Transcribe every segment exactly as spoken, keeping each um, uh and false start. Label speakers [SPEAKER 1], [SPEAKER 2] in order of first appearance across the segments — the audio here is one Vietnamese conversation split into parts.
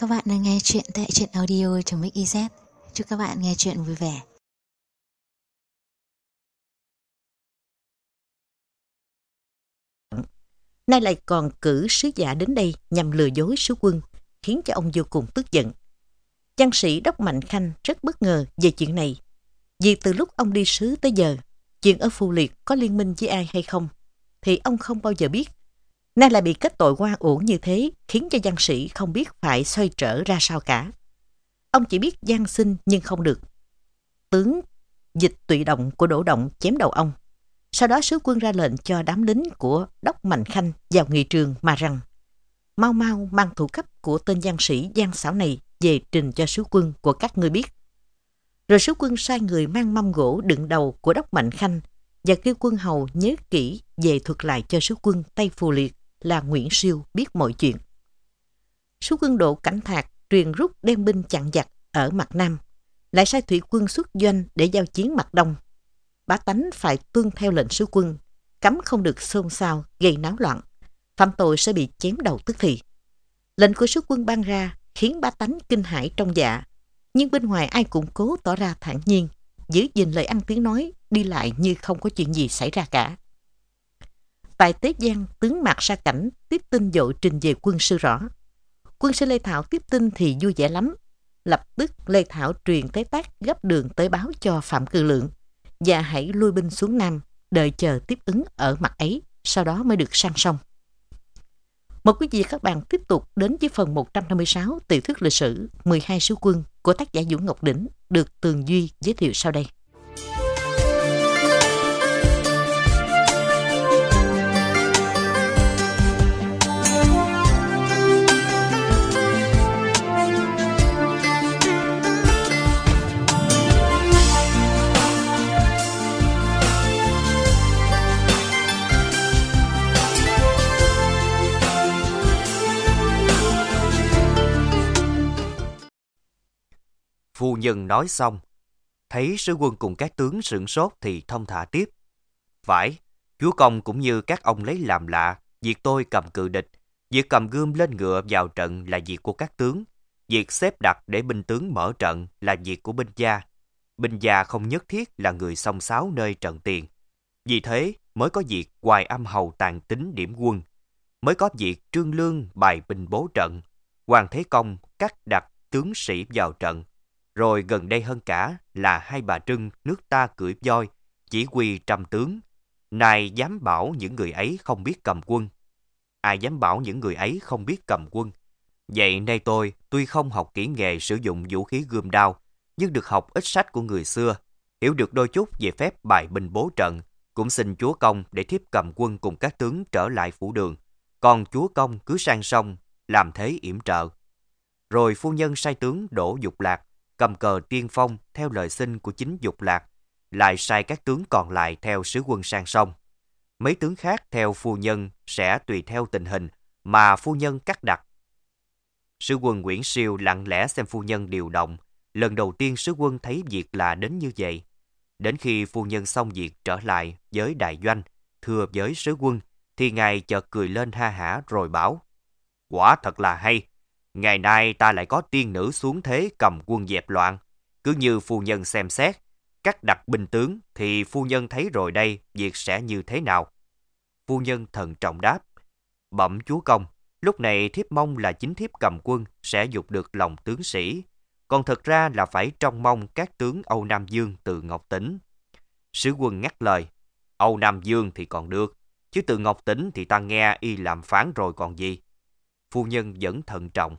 [SPEAKER 1] các bạn đang nghe chuyện tại truyện audio.mix.iz. Chúc các bạn nghe chuyện vui vẻ.
[SPEAKER 2] Nay lại còn cử sứ giả đến đây nhằm lừa dối sứ quân, khiến cho ông vô cùng tức giận. Văn sĩ Đốc Mạnh Khanh rất bất ngờ về chuyện này, vì từ lúc ông đi sứ tới giờ, chuyện ở Phù Liệt có liên minh với ai hay không, thì ông không bao giờ biết. Nay lại bị kết tội oan uổng như thế, khiến cho văn sĩ không biết phải xoay trở ra sao cả. Ông chỉ biết van xin nhưng không được. Tướng Dịch Tụy Động của Đỗ Động chém đầu ông. Sau đó sứ quân ra lệnh cho đám lính của Đốc Mạnh Khanh vào nghị trường mà rằng: mau mau mang thủ cấp của tên văn sĩ gian xảo này về trình cho sứ quân của các ngươi biết. Rồi sứ quân sai người mang mâm gỗ đựng đầu của Đốc Mạnh Khanh và kêu quân hầu nhớ kỹ về thuật lại cho sứ quân Tây Phù Liệt là Nguyễn Siêu biết mọi chuyện. Sứ quân Đỗ Cảnh Thạc truyền rút đem binh chặn giặc ở mặt Nam, lại sai thủy quân xuất doanh để giao chiến mặt Đông. Bá tánh phải tuân theo lệnh sứ quân, cấm không được xôn xao gây náo loạn, phạm tội sẽ bị chém đầu tức thì. Lệnh của sứ quân ban ra khiến bá tánh kinh hãi trong dạ, nhưng bên ngoài ai cũng cố tỏ ra thản nhiên, giữ gìn lời ăn tiếng nói, đi lại như không có chuyện gì xảy ra cả. Tại Tế Giang, tướng Mạc Sa Cảnh tiếp tin dội trình về quân sư rõ. Quân sư Lê Thảo tiếp tin thì vui vẻ lắm. Lập tức Lê Thảo truyền Tế Tác gấp đường tới báo cho Phạm Cừ Lượng và hãy lui binh xuống Nam, đợi chờ tiếp ứng ở mặt ấy, sau đó mới được sang sông. Mời quý vị các bạn tiếp tục đến với phần một trăm năm mươi sáu tiểu thuyết lịch sử mười hai sứ quân của tác giả Vũ Ngọc Đỉnh, được Tường Duy giới thiệu sau đây.
[SPEAKER 3] Phu nhân nói xong, thấy sứ quân cùng các tướng sửng sốt thì thông thả tiếp. Phải, chúa công cũng như các ông lấy làm lạ, việc tôi cầm cự địch, việc cầm gươm lên ngựa vào trận là việc của các tướng, việc xếp đặt để binh tướng mở trận là việc của binh gia. Binh gia không nhất thiết là người xông xáo nơi trận tiền. Vì thế mới có việc Hoài Âm Hầu tàn tính điểm quân, mới có việc Trương Lương bài binh bố trận, Hoàng Thế Công cắt đặt tướng sĩ vào trận. Rồi gần đây hơn cả là hai bà Trưng nước ta cưỡi voi, chỉ huy trăm tướng. Nay dám bảo những người ấy không biết cầm quân. Ai dám bảo những người ấy không biết cầm quân? Vậy nay tôi tuy không học kỹ nghề sử dụng vũ khí gươm đao, nhưng được học ít sách của người xưa, hiểu được đôi chút về phép bài binh bố trận, cũng xin chúa công để thiếp cầm quân cùng các tướng trở lại phủ đường. Còn chúa công cứ sang sông, làm thế yểm trợ. Rồi phu nhân sai tướng Đỗ Dục Lạc cầm cờ tiên phong theo lời xin của chính Dục Lạc, lại sai các tướng còn lại theo sứ quân sang sông. Mấy tướng khác theo phu nhân sẽ tùy theo tình hình mà phu nhân cắt đặt. Sứ quân Nguyễn Siêu lặng lẽ xem phu nhân điều động. Lần đầu tiên sứ quân thấy việc là đến như vậy. Đến khi phu nhân xong việc trở lại với đại doanh, thưa với sứ quân, thì ngài chợt cười lên ha hả rồi bảo: quả thật là hay. Ngày nay ta lại có tiên nữ xuống thế cầm quân dẹp loạn. Cứ như phu nhân xem xét, cắt đặt binh tướng thì phu nhân thấy rồi đây việc sẽ như thế nào. Phu nhân thận trọng đáp: bẩm chúa công, lúc này thiếp mong là chính thiếp cầm quân sẽ dục được lòng tướng sĩ. Còn thật ra là phải trông mong các tướng Âu Nam Dương từ Ngọc Tĩnh. Sứ quân ngắt lời: Âu Nam Dương thì còn được, chứ từ Ngọc Tĩnh thì ta nghe y làm phán rồi còn gì. Phu nhân vẫn thận trọng.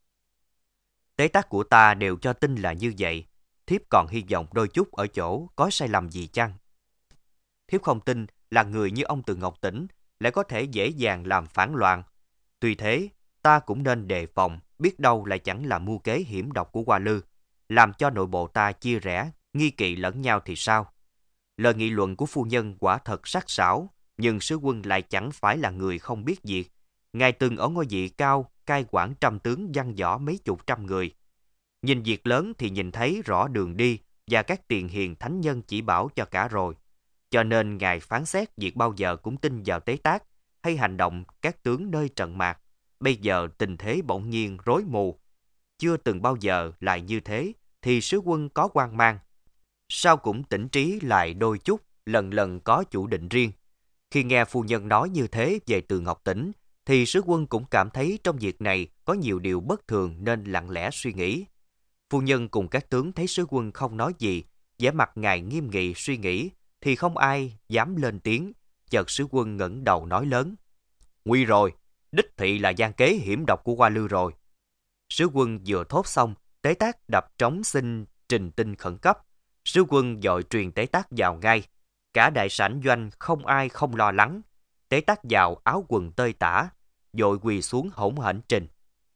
[SPEAKER 3] Tế tác của ta đều cho tin là như vậy. Thiếp còn hy vọng đôi chút ở chỗ có sai lầm gì chăng? Thiếp không tin là người như ông Từ Ngọc Tĩnh lại có thể dễ dàng làm phản loạn. Tuy thế, ta cũng nên đề phòng, biết đâu lại chẳng là mưu kế hiểm độc của Hoa Lư, làm cho nội bộ ta chia rẽ, nghi kỵ lẫn nhau thì sao? Lời nghị luận của phu nhân quả thật sắc sảo, nhưng sứ quân lại chẳng phải là người không biết việc. Ngài từng ở ngôi vị cao, cai quản trăm tướng văn võ mấy chục trăm người. Nhìn việc lớn thì nhìn thấy rõ đường đi và các tiền hiền thánh nhân chỉ bảo cho cả rồi. Cho nên ngài phán xét việc bao giờ cũng tin vào tế tác hay hành động các tướng nơi trận mạc. Bây giờ tình thế bỗng nhiên rối mù, chưa từng bao giờ lại như thế, thì sứ quân có hoang mang. Sao cũng tỉnh trí lại đôi chút, lần lần có chủ định riêng. Khi nghe phu nhân nói như thế về Từ Ngọc Tỉnh, thì sứ quân cũng cảm thấy trong việc này có nhiều điều bất thường nên lặng lẽ suy nghĩ. Phu nhân cùng các tướng thấy sứ quân không nói gì, vẻ mặt ngài nghiêm nghị suy nghĩ, thì không ai dám lên tiếng. Chợt sứ quân ngẩng đầu nói lớn: "Nguy rồi, đích thị là gian kế hiểm độc của Hoa Lư rồi." Sứ quân vừa thốt xong, Tế Tác đập trống xin trình tin khẩn cấp. Sứ quân vội truyền Tế Tác vào ngay. Cả đại sảnh doanh không ai không lo lắng. Tế Tác vào áo quần tơi tả, vội quỳ xuống hỗn hển trình: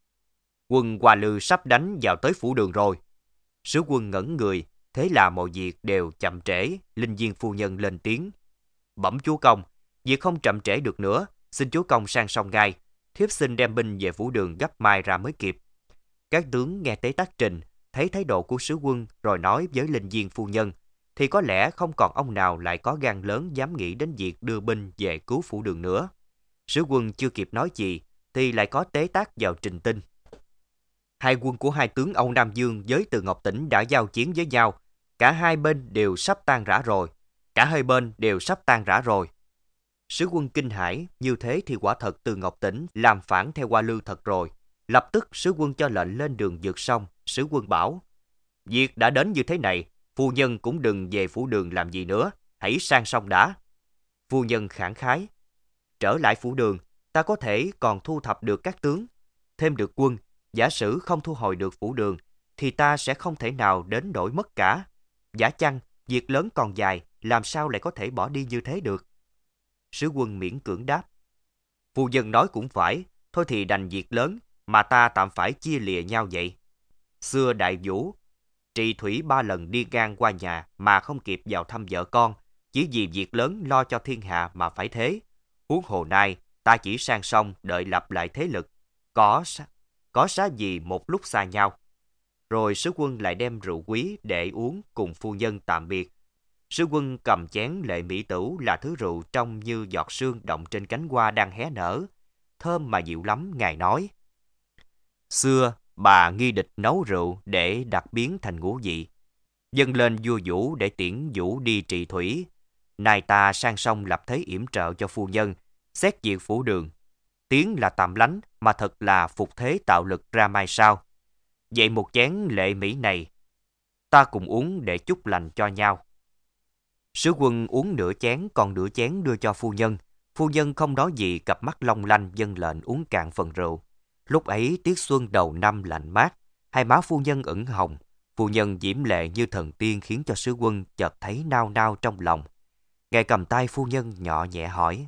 [SPEAKER 3] "Quân Hoa Lư sắp đánh vào tới phủ đường rồi." Sứ quân ngẩn người, thế là mọi việc đều chậm trễ. Linh Diên phu nhân lên tiếng: "Bẩm chúa công, việc không chậm trễ được nữa, xin chúa công sang song ngay. Thiếp xin đem binh về phủ đường gấp mai ra mới kịp." Các tướng nghe Tế Tác trình, thấy thái độ của sứ quân rồi nói với Linh Diên phu nhân, thì có lẽ không còn ông nào lại có gan lớn dám nghĩ đến việc đưa binh về cứu phủ đường nữa. Sứ quân chưa kịp nói gì thì lại có Tế Tác vào trình tin: "Hai quân của hai tướng Âu Nam Dương với Từ Ngọc Tỉnh đã giao chiến với nhau. Cả hai bên đều sắp tan rã rồi. Cả hai bên đều sắp tan rã rồi." Sứ quân kinh hãi, như thế thì quả thật Từ Ngọc Tỉnh làm phản theo Hoa Lư thật rồi. Lập tức sứ quân cho lệnh lên đường vượt sông. Sứ quân bảo: "Việc đã đến như thế này, phu nhân cũng đừng về phủ đường làm gì nữa, hãy sang sông đã." Phu nhân khẳng khái: "Trở lại phủ đường, ta có thể còn thu thập được các tướng, thêm được quân. Giả sử không thu hồi được phủ đường, thì ta sẽ không thể nào đến nỗi mất cả. Giả chăng, việc lớn còn dài, làm sao lại có thể bỏ đi như thế được?" Sứ quân miễn cưỡng đáp: "Phu nhân nói cũng phải, thôi thì đành việc lớn, mà ta tạm phải chia lìa nhau vậy. Xưa Đại Vũ, Trị Thủy ba lần đi ngang qua nhà mà không kịp vào thăm vợ con, chỉ vì việc lớn lo cho thiên hạ mà phải thế. Huống hồ nay, ta chỉ sang sông đợi lập lại thế lực, có có xá gì một lúc xa nhau." Rồi sứ quân lại đem rượu quý để uống cùng phu nhân tạm biệt. Sứ quân cầm chén lệ mỹ tửu là thứ rượu trông như giọt sương động trên cánh hoa đang hé nở, thơm mà dịu lắm. Ngài nói: "Xưa bà nghi địch nấu rượu để đặc biến thành ngũ vị, dâng lên vua Vũ để tiễn Vũ đi trị thủy. Nay ta sang sông lập thế yểm trợ cho phu nhân, xét việc phủ đường. Tiếng là tạm lánh, mà thật là phục thế tạo lực ra mai sau. Vậy một chén lệ mỹ này, ta cùng uống để chúc lành cho nhau." Sứ quân uống nửa chén, còn nửa chén đưa cho phu nhân. Phu nhân không nói gì, cặp mắt long lanh dâng lệnh uống cạn phần rượu. Lúc ấy tiết xuân đầu năm lạnh mát, hai má phu nhân ửng hồng. Phu nhân diễm lệ như thần tiên khiến cho sứ quân chợt thấy nao nao trong lòng. Ngài cầm tay phu nhân nhỏ nhẹ hỏi: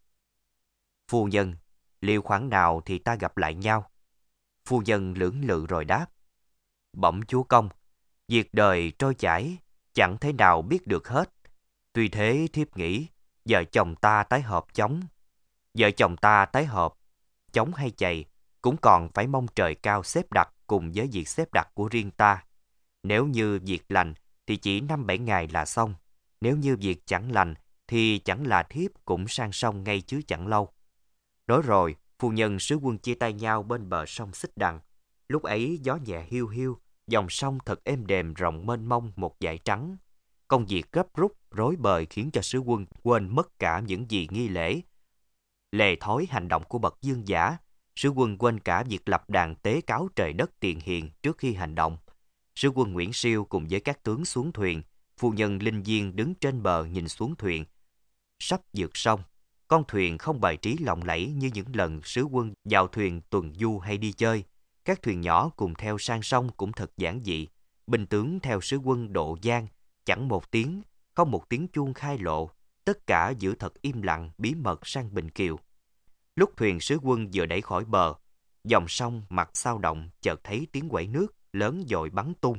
[SPEAKER 3] "Phu nhân, liệu khoảng nào thì ta gặp lại nhau?" Phu nhân lưỡng lự rồi đáp: "Bẩm chúa công, việc đời trôi chảy, chẳng thể nào biết được hết. Tuy thế thiếp nghĩ, vợ chồng ta tái hợp chóng. Vợ chồng ta tái hợp, chóng hay chày, cũng còn phải mong trời cao xếp đặt cùng với việc xếp đặt của riêng ta. Nếu như việc lành thì chỉ năm bảy ngày là xong. Nếu như việc chẳng lành thì chẳng là thiếp cũng sang sông ngay chứ chẳng lâu." Nói rồi, phu nhân sứ quân chia tay nhau bên bờ sông Xích Đằng. Lúc ấy gió nhẹ hiu hiu, dòng sông thật êm đềm rộng mênh mông một dải trắng. Công việc gấp rút, rối bời khiến cho sứ quân quên mất cả những gì nghi lễ, lề thói hành động của bậc vương giả. Sứ quân quên cả việc lập đàn tế cáo trời đất tiền hiền trước khi hành động. Sứ quân Nguyễn Siêu cùng với các tướng xuống thuyền. Phu nhân Linh Diên đứng trên bờ nhìn xuống thuyền. Sắp vượt sông, con thuyền không bài trí lộng lẫy như những lần sứ quân vào thuyền tuần du hay đi chơi. Các thuyền nhỏ cùng theo sang sông cũng thật giản dị. Binh tướng theo sứ quân độ gian, chẳng một tiếng, không một tiếng chuông khai lộ. Tất cả giữ thật im lặng bí mật sang Bình Kiều. Lúc thuyền sứ quân vừa đẩy khỏi bờ, dòng sông mặt sao động, chợt thấy tiếng quẩy nước lớn dội bắn tung.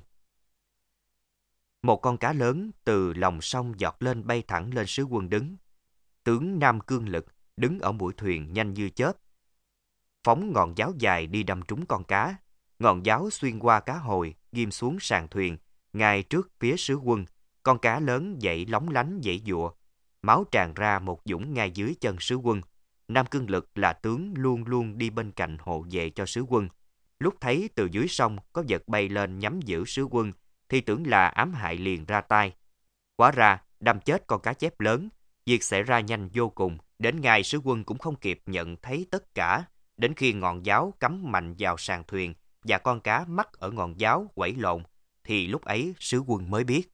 [SPEAKER 3] Một con cá lớn từ lòng sông giọt lên bay thẳng lên sứ quân đứng. Tướng Nam Cương Lực đứng ở mũi thuyền nhanh như chớp, phóng ngọn giáo dài đi đâm trúng con cá. Ngọn giáo xuyên qua cá hồi, ghim xuống sàn thuyền, ngay trước phía sứ quân. Con cá lớn dậy lóng lánh dãy giụa, máu tràn ra một dũng ngay dưới chân sứ quân. Nam Cương Lực là tướng luôn luôn đi bên cạnh hộ vệ cho sứ quân. lúc thấy từ dưới sông có vật bay lên nhắm giữ sứ quân, thì tưởng là ám hại liền ra tay. Hóa ra, đâm chết con cá chép lớn, việc xảy ra nhanh vô cùng, đến ngày sứ quân cũng không kịp nhận thấy tất cả, đến khi ngọn giáo cắm mạnh vào sàn thuyền và con cá mắc ở ngọn giáo quẩy lộn, thì lúc ấy sứ quân mới biết.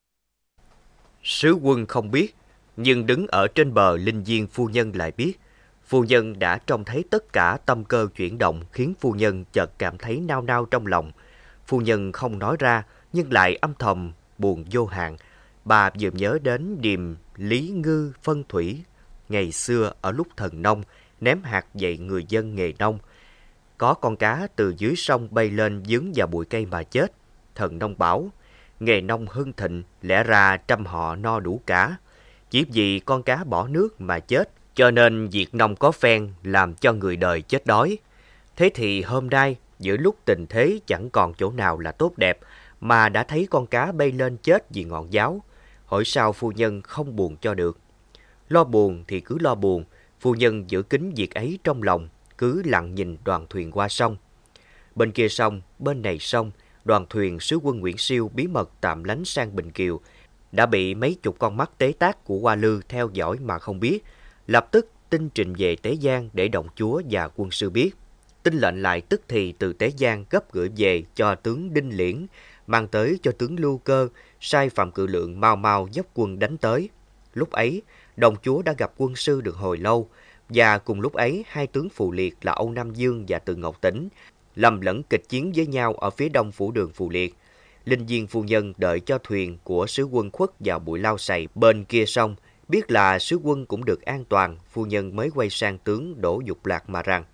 [SPEAKER 3] Sứ quân không biết, nhưng đứng ở trên bờ linh viên phu nhân lại biết. Phu nhân đã trông thấy tất cả tâm cơ chuyển động, khiến phu nhân chợt cảm thấy nao nao trong lòng. Phu nhân không nói ra, nhưng lại âm thầm buồn vô hạn. Bà vừa nhớ đến điềm Lý Ngư phân thủy ngày xưa ở lúc thần nông ném hạt dạy người dân nghề nông. Có con cá từ dưới sông bay lên dướng vào bụi cây mà chết. Thần nông bảo, nghề nông hưng thịnh, lẽ ra trăm họ no đủ cả. Chỉ vì con cá bỏ nước mà chết, cho nên việc nông có phen làm cho người đời chết đói. Thế thì hôm nay, giữa lúc tình thế chẳng còn chỗ nào là tốt đẹp, mà đã thấy con cá bay lên chết vì ngọn giáo. Hỏi sao phu nhân không buồn cho được? Lo buồn thì cứ lo buồn, phu nhân giữ kín việc ấy trong lòng, cứ lặng nhìn đoàn thuyền qua sông. Bên kia sông, bên này sông, đoàn thuyền sứ quân Nguyễn Siêu bí mật tạm lánh sang Bình Kiều, đã bị mấy chục con mắt tế tác của Hoa Lư theo dõi mà không biết. Lập tức tin trình về Tế Giang để động chúa và quân sư biết. Tin lệnh lại tức thì từ Tế Giang gấp gửi về cho tướng Đinh Liễn, mang tới cho tướng Lưu Cơ, sai Phạm Cự Lượng mau mau dốc quân đánh tới. Lúc ấy, đồng chúa đã gặp quân sư được hồi lâu, và cùng lúc ấy hai tướng Phù Liệt là Âu Nam Dương và Từ Ngọc Tĩnh lầm lẫn kịch chiến với nhau ở phía đông phủ đường Phù Liệt. Linh Viên phu nhân đợi cho thuyền của sứ quân khuất vào bụi lau sầy bên kia sông, biết là sứ quân cũng được an toàn, phu nhân mới quay sang tướng Đỗ Dục Lạc mà rằng: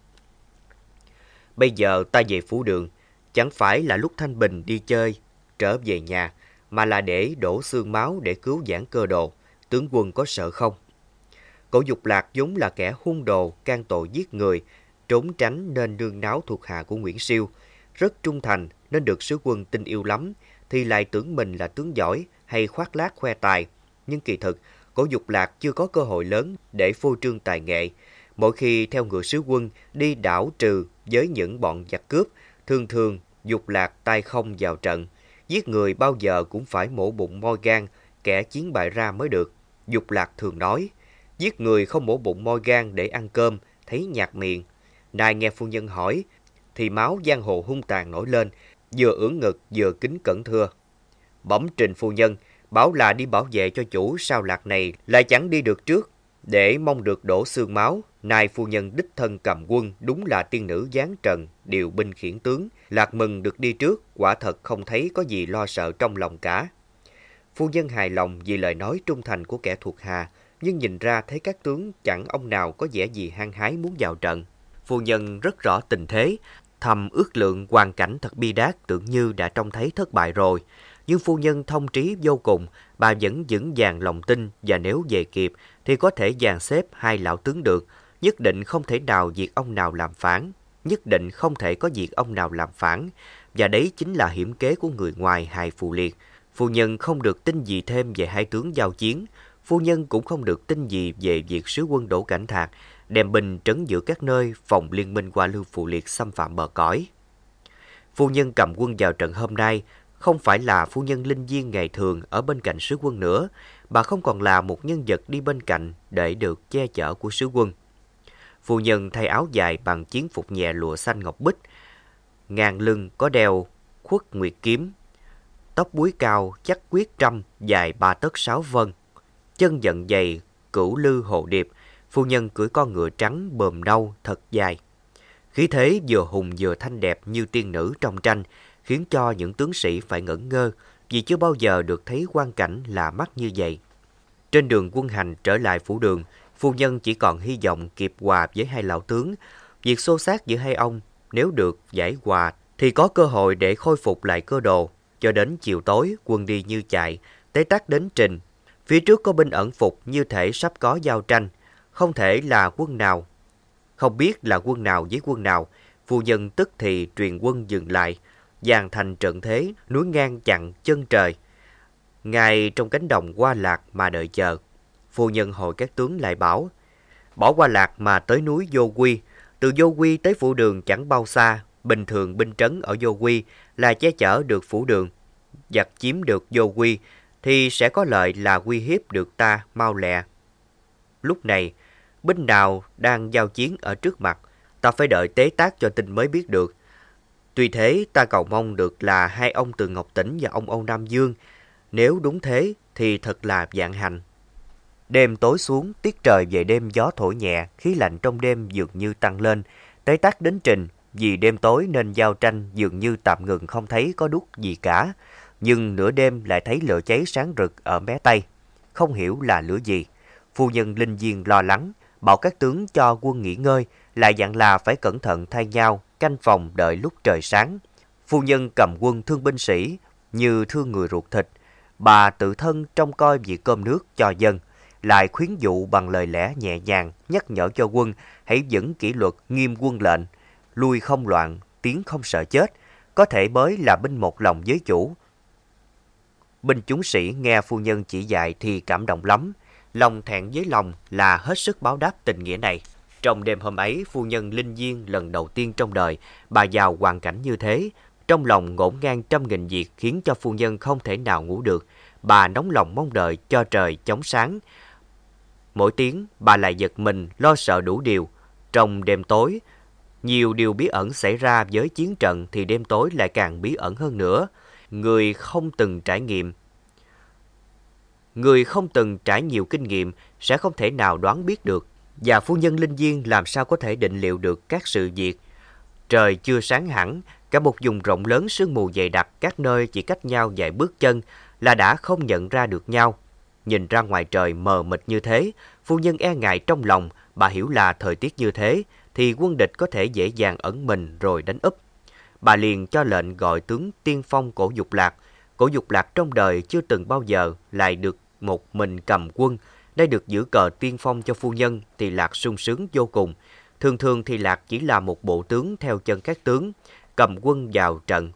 [SPEAKER 3] bây giờ ta về phủ đường, chẳng phải là lúc thanh bình đi chơi, trở về nhà, mà là để đổ xương máu để cứu giảng Cơ Đồ. Tướng quân có sợ không? Cổ Dục Lạc vốn là kẻ hung đồ, can tội giết người, trốn tránh nên nương náu thuộc hạ của Nguyễn Siêu, rất trung thành nên được sứ quân tin yêu lắm, thì lại tưởng mình là tướng giỏi hay khoác lác khoe tài. Nhưng kỳ thực, Cổ Dục Lạc chưa có cơ hội lớn để phô trương tài nghệ. Mỗi khi theo ngựa sứ quân đi đảo trừ với những bọn giặc cướp, thường thường Dục Lạc tay không vào trận. Giết người bao giờ cũng phải mổ bụng moi gan, kẻ chiến bại ra mới được. Dục Lạc thường nói, giết người không mổ bụng moi gan để ăn cơm, thấy nhạt miệng. Nay nghe phu nhân hỏi, thì máu giang hồ hung tàn nổi lên, vừa ưỡn ngực vừa kính cẩn thưa: bẩm trình phu nhân, bảo là đi bảo vệ cho chủ sao Lạc này lại chẳng đi được trước, để mong được đổ xương máu. Nay phu nhân đích thân cầm quân, đúng là tiên nữ giáng trần, điều binh khiển tướng. Lạc mừng được đi trước, quả thật không thấy có gì lo sợ trong lòng cả. Phu nhân hài lòng vì lời nói trung thành của kẻ thuộc hạ, nhưng nhìn ra thấy các tướng chẳng ông nào có vẻ gì hăng hái muốn vào trận. Phu nhân rất rõ tình thế, thầm ước lượng hoàn cảnh thật bi đát, tưởng như đã trông thấy thất bại rồi. Nhưng phu nhân thông trí vô cùng, bà vẫn vững vàng lòng tin, và nếu về kịp thì có thể dàn xếp hai lão tướng được. Nhất định không thể nào diệt ông nào làm phản, nhất định không thể có diệt ông nào làm phản, và đấy chính là hiểm kế của người ngoài hài Phù Liệt. Phu nhân không được tin gì thêm về hai tướng giao chiến, phu nhân cũng không được tin gì về việc sứ quân Đỗ Cảnh Thạc đem binh trấn giữ các nơi phòng liên minh Hoa Lư Phù Liệt xâm phạm bờ cõi. Phu nhân cầm quân vào trận hôm nay không phải là phu nhân linh viên ngày thường ở bên cạnh sứ quân nữa, bà không còn là một nhân vật đi bên cạnh để được che chở của sứ quân. Phu nhân thay áo dài bằng chiến phục nhẹ lụa xanh ngọc bích, ngang lưng có đeo khuất nguyệt kiếm, tóc búi cao chắc quyết trăm dài ba tấc sáu vân, chân dận dày cửu lư hồ điệp. Phu nhân cưỡi con ngựa trắng bờm nâu thật dài, khí thế vừa hùng vừa thanh đẹp như tiên nữ trong tranh, khiến cho những tướng sĩ phải ngẩn ngơ vì chưa bao giờ được thấy quang cảnh lạ mắt như vậy. Trên đường quân hành trở lại phủ đường, phu nhân chỉ còn hy vọng kịp hòa với hai lão tướng. Việc xô xát giữa hai ông nếu được giải hòa thì có cơ hội để khôi phục lại Cơ Đồ. Cho đến chiều tối, quân đi như chạy, Tế Tắc đến trình. Phía trước có binh ẩn phục như thể sắp có giao tranh, không thể là quân nào. Không biết là quân nào với quân nào, phu nhân tức thì truyền quân dừng lại, dàn thành trận thế, núi ngang chặn chân trời. Ngài trong cánh đồng Hoa Lạc mà đợi chờ. Phu nhân hội các tướng lại bảo, bỏ Hoa Lạc mà tới núi Vô Quy, từ Vô Quy tới phủ đường chẳng bao xa, Bình thường binh trấn ở Vô Quy là che chở được phủ đường, giặc chiếm được Vô Quy thì sẽ có lợi là uy hiếp được ta mau lẹ. Lúc này, binh nào đang giao chiến ở trước mặt, ta phải đợi tế tác cho tin mới biết được. Tuy thế, ta cầu mong được là hai ông Từ Ngọc Tỉnh và ông Âu Nam Dương. Nếu đúng thế thì thật là vạn hạnh. Đêm tối xuống, tiết trời về đêm gió thổi nhẹ, khí lạnh trong đêm dường như tăng lên. Tế tác đến trình, vì đêm tối nên giao tranh dường như tạm ngừng không thấy có đuốc gì cả. Nhưng nửa đêm lại thấy lửa cháy sáng rực ở mé Tây. Không hiểu là lửa gì. Phu nhân Linh Diên lo lắng, bảo các tướng cho quân nghỉ ngơi, lại dặn là phải cẩn thận thay nhau, canh phòng đợi lúc trời sáng. Phu nhân cầm quân thương binh sĩ, như thương người ruột thịt. Bà tự thân trông coi việc cơm nước cho dân, lại khuyến dụ bằng lời lẽ nhẹ nhàng, nhắc nhở cho quân hãy vững kỷ luật nghiêm quân lệnh, lui không loạn, tiến không sợ chết, có thể mới là binh một lòng với chủ. Binh chúng sĩ nghe phu nhân chỉ dạy thì cảm động lắm, lòng thẹn với lòng là hết sức báo đáp tình nghĩa này. Trong đêm hôm ấy, phu nhân Linh Diên lần đầu tiên trong đời bà vào hoàn cảnh như thế, trong lòng ngổn ngang trăm nghìn việc khiến cho phu nhân không thể nào ngủ được. Bà nóng lòng mong đợi cho trời chóng sáng. Mỗi tiếng bà lại giật mình lo sợ đủ điều. Trong đêm tối, nhiều điều bí ẩn xảy ra với chiến trận thì đêm tối lại càng bí ẩn hơn nữa. Người không từng trải nghiệm Người không từng trải nhiều kinh nghiệm sẽ không thể nào đoán biết được. Và phu nhân Linh Diên làm sao có thể định liệu được các sự việc. Trời chưa sáng hẳn, cả một vùng rộng lớn sương mù dày đặc, các nơi chỉ cách nhau vài bước chân là đã không nhận ra được nhau. Nhìn ra ngoài trời mờ mịt như thế, phu nhân e ngại trong lòng, bà hiểu là thời tiết như thế thì quân địch có thể dễ dàng ẩn mình rồi đánh úp. Bà liền cho lệnh gọi tướng tiên phong Cổ Dục Lạc. Cổ Dục Lạc trong đời chưa từng bao giờ lại được một mình cầm quân. Đây được giữ cờ tiên phong cho phu nhân thì Lạc sung sướng vô cùng. Thường thường thì Lạc chỉ là một bộ tướng theo chân các tướng, cầm quân vào trận.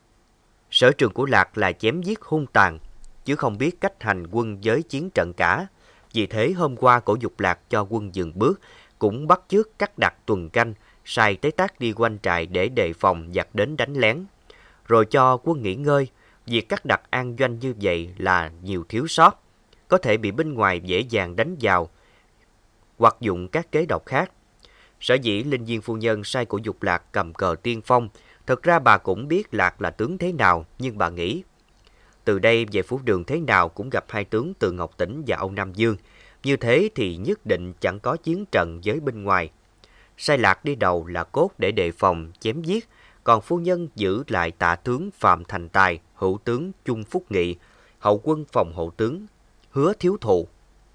[SPEAKER 3] Sở trường của Lạc là chém giết hung tàn, chứ không biết cách hành quân với chiến trận cả. Vì thế hôm qua Cổ Dục Lạc cho quân dừng bước, cũng bắt chước cắt đặt tuần canh, sai tế tác đi quanh trại để đề phòng giặc đến đánh lén. Rồi cho quân nghỉ ngơi, việc cắt đặt an doanh như vậy là nhiều thiếu sót, có thể bị binh ngoài dễ dàng đánh vào, hoặc dụng các kế độc khác. Sở dĩ Linh Diên phu nhân sai Cổ Dục Lạc cầm cờ tiên phong, thật ra bà cũng biết Lạc là tướng thế nào, nhưng bà nghĩ từ đây về phủ đường thế nào cũng gặp hai tướng Từ Ngọc Tỉnh và Âu Nam Dương. Như thế thì nhất định chẳng có chiến trận với bên ngoài. Sai Lạc đi đầu là cốt để đề phòng, chém giết, còn phu nhân giữ lại tạ tướng Phạm Thành Tài, hữu tướng Chung Phúc Nghị, hậu quân phòng hậu tướng Hứa Thiếu Thụ.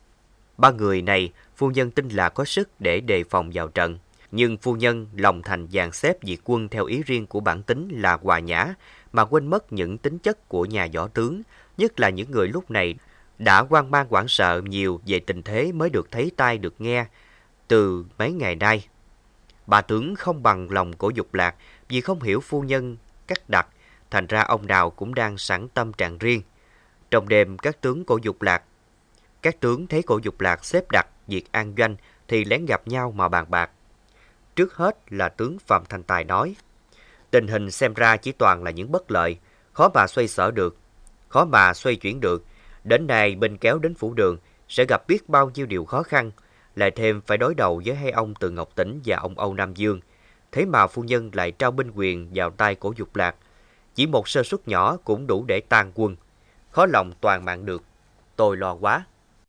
[SPEAKER 3] Ba người này phu nhân tin là có sức để đề phòng vào trận. Nhưng phu nhân lòng thành dàn xếp diệt quân theo ý riêng của bản tính là hòa nhã, mà quên mất những tính chất của nhà võ tướng, nhất là những người lúc này đã hoang mang hoảng sợ nhiều về tình thế mới được thấy tai được nghe từ mấy ngày nay. Bà tướng không bằng lòng Cổ Dục Lạc vì không hiểu phu nhân cắt đặt, thành ra ông nào cũng đang sẵn tâm trạng riêng. Trong đêm các tướng Cổ Dục Lạc, các tướng thấy Cổ Dục Lạc xếp đặt việc an doanh thì lén gặp nhau mà bàn bạc. Trước hết là tướng Phạm Thành Tài nói, tình hình xem ra chỉ toàn là những bất lợi, khó mà xoay sở được, khó mà xoay chuyển được. Đến nay binh kéo đến phủ đường sẽ gặp biết bao nhiêu điều khó khăn, lại thêm phải đối đầu với hai ông Từ Ngọc Tỉnh và ông Âu Nam Dương. Thế mà phu nhân lại trao binh quyền vào tay Cổ Dục Lạc, chỉ một sơ suất nhỏ cũng đủ để tan quân. Khó lòng toàn mạng được, tôi lo quá.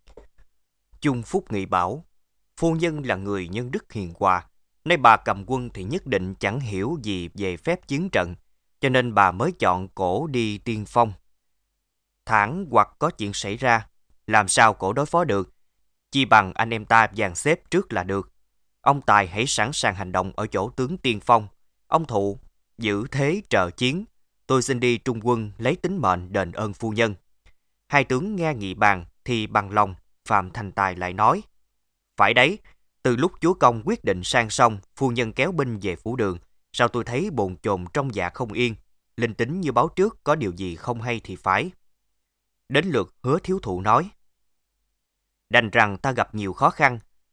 [SPEAKER 3] Chung Phúc Nghị bảo, phu nhân là người nhân đức hiền hòa, nay bà cầm quân thì nhất định chẳng hiểu gì về phép chiến trận, cho nên bà mới chọn Cổ đi tiên phong. Thẳng hoặc có chuyện xảy ra, làm sao Cổ đối phó được? Chi bằng anh em ta dàn xếp trước là được. Ông Tài hãy sẵn sàng hành động ở chỗ tướng tiên phong. Ông Thụ giữ thế chờ chiến. Tôi xin đi trung quân lấy tính mệnh đền ơn phu nhân. Hai tướng nghe nghị bàn thì bằng lòng. Phạm Thành Tài lại nói, phải đấy, từ lúc chúa công quyết định sang sông, phu nhân kéo binh về phủ đường, sao tôi thấy bồn chồn trong dạ không yên. Linh tính như báo trước có điều gì không hay thì phải. Đến lượt Hứa Thiếu Thụ nói, đành rằng ta gặp nhiều khó khăn,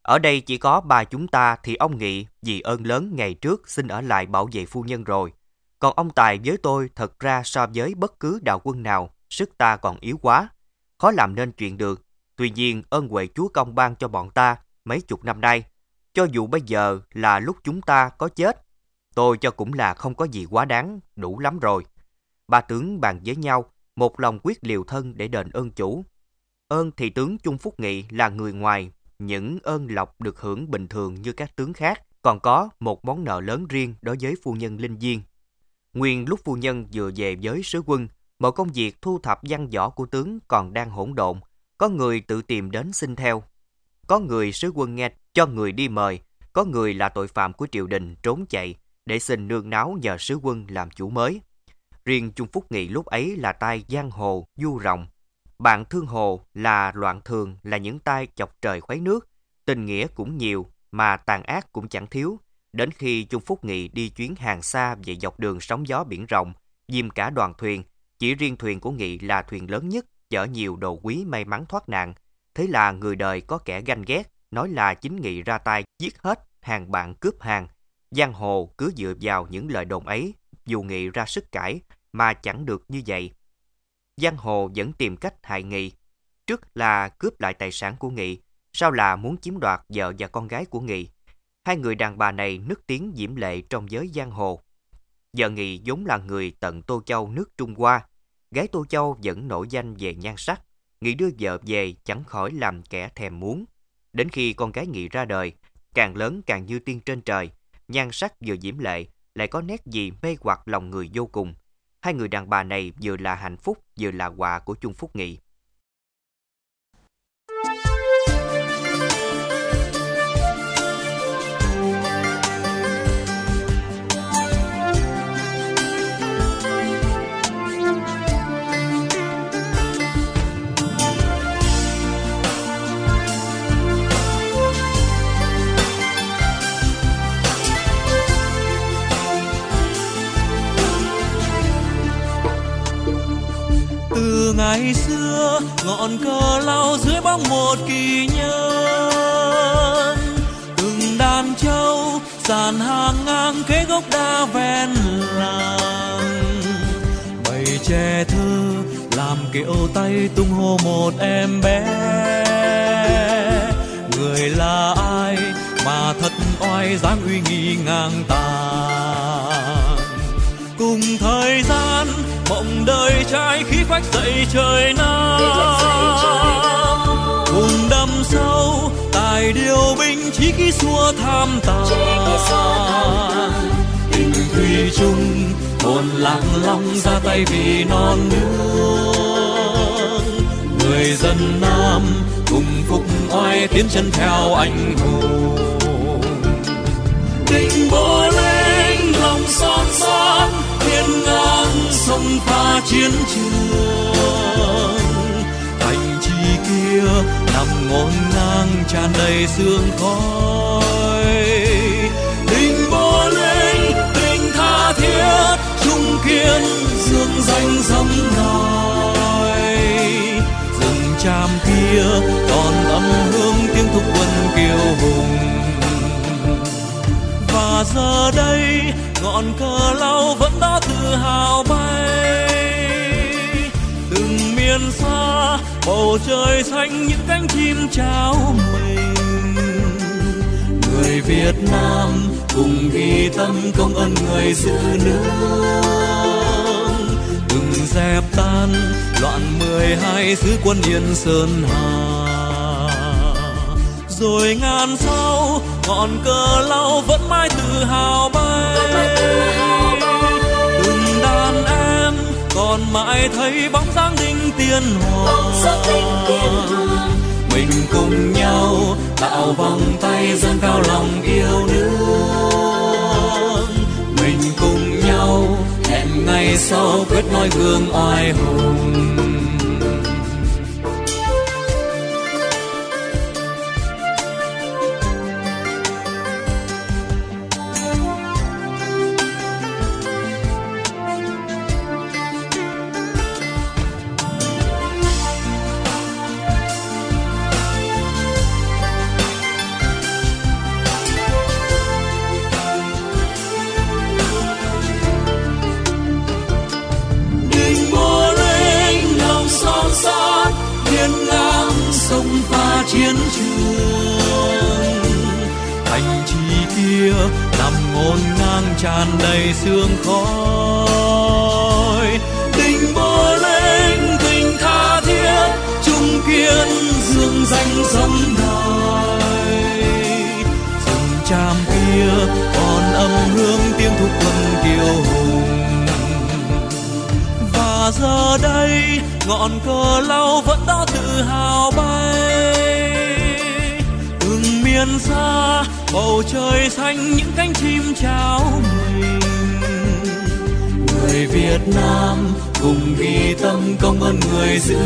[SPEAKER 3] Ở đây chỉ có ba chúng ta thì ông Nghị vì ơn lớn ngày trước xin ở lại bảo vệ phu nhân rồi. Còn ông Tài với tôi thật ra so với bất cứ đạo quân nào, sức ta còn yếu quá, khó làm nên chuyện được. Tuy nhiên ơn huệ Chúa Công ban cho bọn ta mấy chục năm nay, cho dù bây giờ là lúc chúng ta có chết, tôi cho cũng là không có gì quá đáng, đủ lắm rồi. Ba tướng bàn với nhau, một lòng quyết liều thân để đền ơn chủ. Ơn thì tướng Chung Phúc Nghị là người ngoài, những ơn lộc được hưởng bình thường như các tướng khác, còn có một món nợ lớn riêng đối với phu nhân Linh Diên. Nguyên lúc phu nhân vừa về với sứ quân, mọi công việc thu thập văn võ của tướng còn đang hỗn độn, có người tự tìm đến xin theo. Có người sứ quân nghe cho người đi mời, có người là tội phạm của triều đình trốn chạy để xin nương náu nhờ sứ quân làm chủ mới. Riêng Chung Phúc Nghị lúc ấy là tay giang hồ, du rộng. Bạn Thương Hồ là Loạn Thường là những tay chọc trời khuấy nước, tình nghĩa cũng nhiều mà tàn ác cũng chẳng thiếu. Đến khi Chung Phúc Nghị đi chuyến hàng xa về dọc đường sóng gió biển rộng, diêm cả đoàn thuyền, chỉ riêng thuyền của Nghị là thuyền lớn nhất, chở nhiều đồ quý may mắn thoát nạn. Thế là người đời có kẻ ganh ghét, nói là chính Nghị ra tay giết hết hàng bạn cướp hàng. Giang hồ cứ dựa vào những lời đồn ấy, dù Nghị ra sức cãi mà chẳng được như vậy. Giang hồ vẫn tìm cách hại Nghị, trước là cướp lại tài sản của Nghị, sau là muốn chiếm đoạt vợ và con gái của Nghị. Hai người đàn bà này nức tiếng diễm lệ trong giới giang hồ. Vợ Nghị vốn là người tận Tô Châu nước Trung Hoa, gái Tô Châu vẫn nổi danh về nhan sắc. Nghị đưa vợ về chẳng khỏi làm kẻ thèm muốn. Đến khi con gái Nghị ra đời, càng lớn càng như tiên trên trời, nhan sắc vừa diễm lệ, lại có nét gì mê hoặc lòng người vô cùng. Hai người đàn bà này vừa là hạnh phúc, vừa là họa của Chung Phúc Nghị.
[SPEAKER 4] Từ ngày xưa ngọn cờ lao dưới bóng một kỳ nhân, từng đàn trâu dàn hàng ngang kế gốc đa ven làng, bầy trẻ thơ làm kiệu tay tung hô một em bé. Người là ai mà thật oai dáng uy nghi ngang tàn, cùng thời gian mộng đời trai khí phách dậy trời nam, cùng đâm sâu tài điều binh chí khí xua tham tàn. Tình thủy chung hồn lạc long ra tay vì non nước, người dân Nam cùng phục oai tiến chân theo anh hùng. Định bộ lên lòng son son hiên ngang sông pha chiến trường, thành trì kia nằm ngổn ngang tràn đầy sương khói. Đình bố lên tình tha thiết trung kiên dương danh dòng nói, rừng tràm kia còn âm hương tiếng thúc quân kiêu hùng. Và giờ đây ngọn cờ lao vẫn đó tự hào bay, từng miền xa bầu trời xanh những cánh chim chào mình. Người Việt Nam cùng ghi tâm công ơn người giữ nước, đừng dẹp tan loạn mười hai xứ quân Yên Sơn Hà. Rồi ngàn sau ngọn cờ lao vẫn mãi tự hào bay, từng đàn em còn mãi thấy bóng dáng đinh tiên hoàng. Mình cùng nhau tạo vòng tay dâng cao lòng yêu nước, mình cùng nhau hẹn ngày sau quyết nói gương oai hùng. tràn đầy sương khói. Tình vô linh, tình tha thiết, chung kiên dương danh sông đài. Rừng tràm kia còn âm hương tiếng thục quân kiêu hùng. Và giờ đây ngọn cờ lau vẫn đó tự hào bay. Từng miền xa bầu trời xanh những cánh chim chào mình. Người Việt Nam cùng ghi tâm công ơn người giữ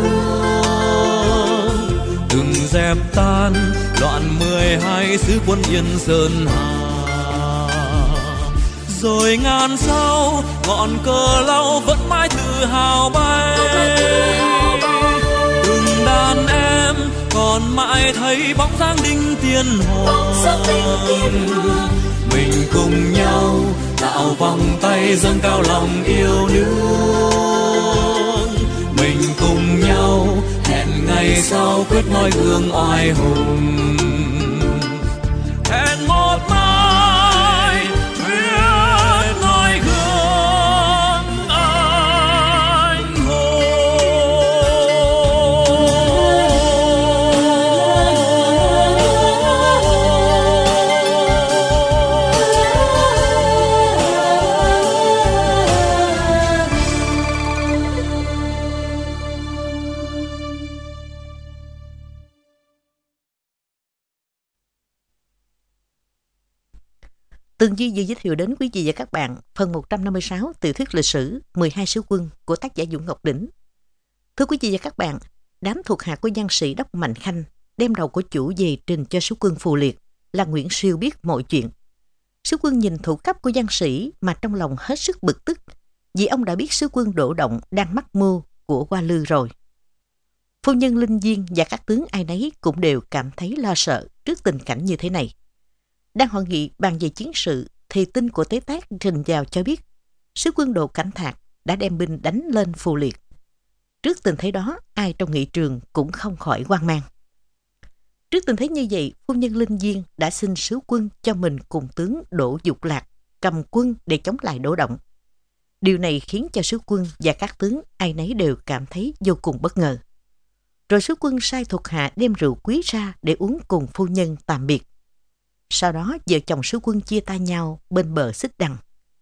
[SPEAKER 4] nước. Từng dẹp tan đoạn mười hai sứ quân Yên Sơn Hà. Rồi ngàn sau ngọn cờ lau vẫn mãi tự hào bay. Từng đàn em còn mãi thấy bóng dáng đinh tiên hoàng. Mình cùng nhau tạo vòng tay dâng cao lòng yêu nước. Mình cùng nhau hẹn ngày sau quyết noi gương oai hùng. Hẹn một mai quyết noi gương anh hùng.
[SPEAKER 2] Tường Duy vừa giới thiệu đến quý vị và các bạn phần một trăm năm mươi sáu tiểu thuyết lịch sử mười hai sứ quân của tác giả Vũ Ngọc Đỉnh. Thưa quý vị và các bạn, đám thuộc hạ của văn sĩ Đốc Mạnh Khanh đem đầu của chủ về trình cho sứ quân Phù Liệt là Nguyễn Siêu biết mọi chuyện. Sứ quân nhìn thủ cấp của văn sĩ mà trong lòng hết sức bực tức, vì ông đã biết sứ quân Đỗ Động đang mắc mưu của Hoa Lư rồi. Phu nhân Linh Diên và các tướng ai nấy cũng đều cảm thấy lo sợ trước tình cảnh như thế này. Đang hội nghị bàn về chiến sự thì tin của Tế Tác trình vào cho biết sứ quân Đồ Cảnh Thạc đã đem binh đánh lên Phù Liệt. Trước tình thế đó, ai trong nghị trường cũng không khỏi hoang mang. Trước tình thế như vậy, phu nhân Linh Diên đã xin sứ quân cho mình cùng tướng Đỗ Dục Lạc cầm quân để chống lại Đỗ Động. Điều này khiến cho sứ quân và các tướng ai nấy đều cảm thấy vô cùng bất ngờ. Rồi sứ quân sai thuộc hạ đem rượu quý ra để uống cùng phu nhân tạm biệt. Sau đó vợ chồng sứ quân chia tay nhau bên bờ Xích Đằng.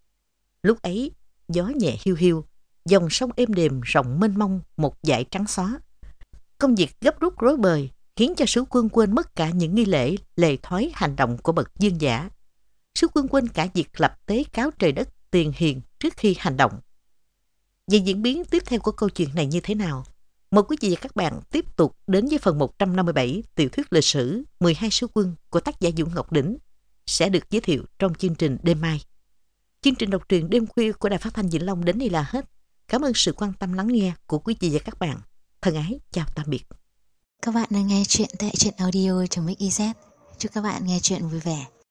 [SPEAKER 2] Lúc ấy, gió nhẹ hiu hiu, dòng sông êm đềm rộng mênh mông một dải trắng xóa. Công việc gấp rút rối bời khiến cho sứ quân quên mất cả những nghi lễ, lề thói hành động của bậc vương giả. Sứ quân quên cả việc lập tế cáo trời đất tiền hiền trước khi hành động. Về diễn biến tiếp theo của câu chuyện này như thế nào? Mời quý vị và các bạn tiếp tục đến với phần một trăm năm mươi bảy tiểu thuyết lịch sử mười hai sứ quân của tác giả Vũ Ngọc Đỉnh sẽ được giới thiệu trong chương trình đêm mai. Chương trình đọc truyện đêm khuya của Đài Phát thanh Vĩnh Long đến đây là hết. Cảm ơn sự quan tâm lắng nghe của quý vị và các bạn. Thân ái chào tạm biệt.
[SPEAKER 1] Các bạn đang nghe chuyện tại truyện audio chấm ích i zét. Chúc các bạn nghe chuyện vui vẻ.